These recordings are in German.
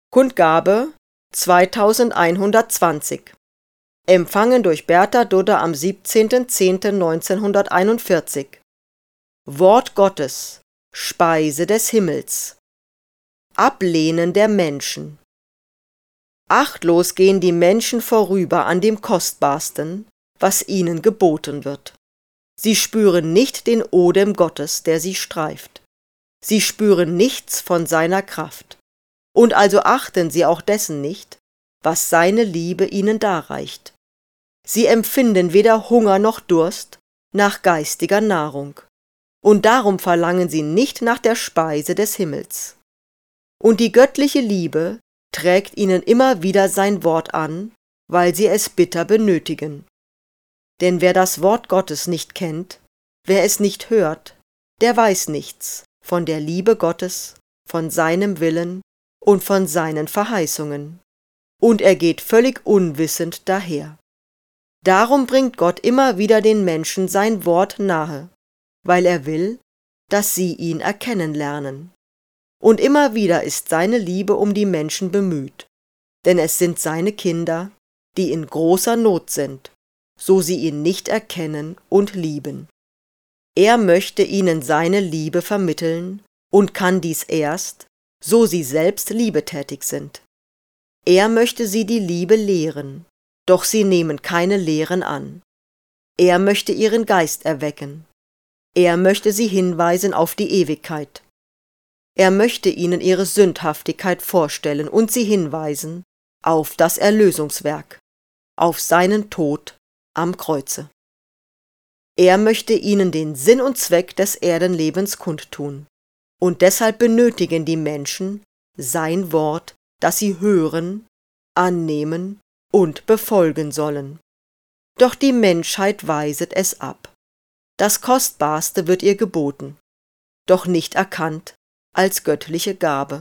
Kundgabe 2120. Empfangen durch Bertha Dudder am 17.10.1941. Wort Gottes, Speise des Himmels. Ablehnen der Menschen. Achtlos gehen die Menschen vorüber an dem Kostbarsten, was ihnen geboten wird. Sie spüren nicht den Odem Gottes, der sie streift. Sie spüren nichts von seiner Kraft. Und also achten sie auch dessen nicht, was seine Liebe ihnen darreicht. Sie empfinden weder Hunger noch Durst nach geistiger Nahrung. Und darum verlangen sie nicht nach der Speise des Himmels. Und die göttliche Liebe trägt ihnen immer wieder sein Wort an, weil sie es bitter benötigen. Denn wer das Wort Gottes nicht kennt, wer es nicht hört, der weiß nichts von der Liebe Gottes, von seinem Willen und von seinen Verheißungen. Und er geht völlig unwissend daher. Darum bringt Gott immer wieder den Menschen sein Wort nahe, weil er will, dass sie ihn erkennen lernen. Und immer wieder ist seine Liebe um die Menschen bemüht, denn es sind seine Kinder, die in großer Not sind, so sie ihn nicht erkennen und lieben. Er möchte ihnen seine Liebe vermitteln und kann dies erst, so sie selbst liebetätig sind. Er möchte sie die Liebe lehren, doch sie nehmen keine Lehren an. Er möchte ihren Geist erwecken. Er möchte sie hinweisen auf die Ewigkeit. Er möchte ihnen ihre Sündhaftigkeit vorstellen und sie hinweisen auf das Erlösungswerk, auf seinen Tod am Kreuze. Er möchte ihnen den Sinn und Zweck des Erdenlebens kundtun. Und deshalb benötigen die Menschen sein Wort, das sie hören, annehmen und befolgen sollen. Doch die Menschheit weiset es ab. Das Kostbarste wird ihr geboten, doch nicht erkannt als göttliche Gabe.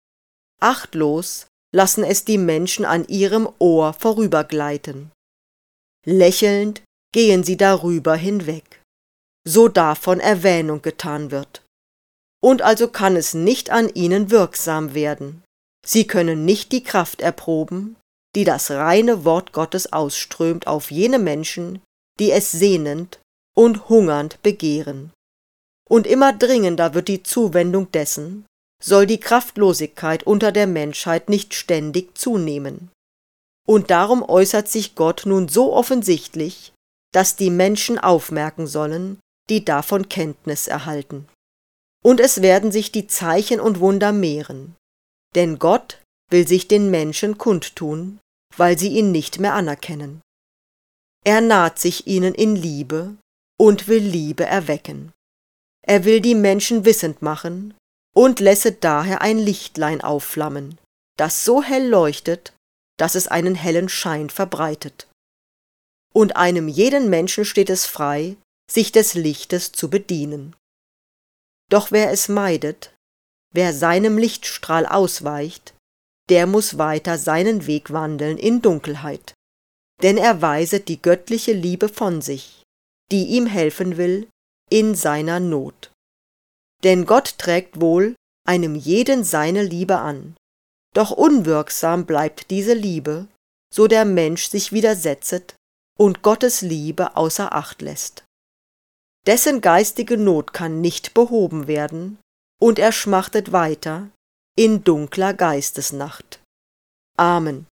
Achtlos lassen es die Menschen an ihrem Ohr vorübergleiten. Lächelnd gehen sie darüber hinweg, so davon Erwähnung getan wird. Und also kann es nicht an ihnen wirksam werden. Sie können nicht die Kraft erproben, die das reine Wort Gottes ausströmt auf jene Menschen, die es sehnend und hungernd begehren. Und immer dringender wird die Zuwendung dessen, soll die Kraftlosigkeit unter der Menschheit nicht ständig zunehmen. Und darum äußert sich Gott nun so offensichtlich, dass die Menschen aufmerken sollen, die davon Kenntnis erhalten. Und es werden sich die Zeichen und Wunder mehren, denn Gott will sich den Menschen kundtun, weil sie ihn nicht mehr anerkennen. Er naht sich ihnen in Liebe und will Liebe erwecken. Er will die Menschen wissend machen und lässet daher ein Lichtlein aufflammen, das so hell leuchtet, dass es einen hellen Schein verbreitet. Und einem jeden Menschen steht es frei, sich des Lichtes zu bedienen. Doch wer es meidet, wer seinem Lichtstrahl ausweicht, der muß weiter seinen Weg wandeln in Dunkelheit, denn er weiset die göttliche Liebe von sich, die ihm helfen will in seiner Not. Denn Gott trägt wohl einem jeden seine Liebe an, doch unwirksam bleibt diese Liebe, so der Mensch sich widersetzet und Gottes Liebe außer Acht lässt. Dessen geistige Not kann nicht behoben werden, und er schmachtet weiter in dunkler Geistesnacht. Amen.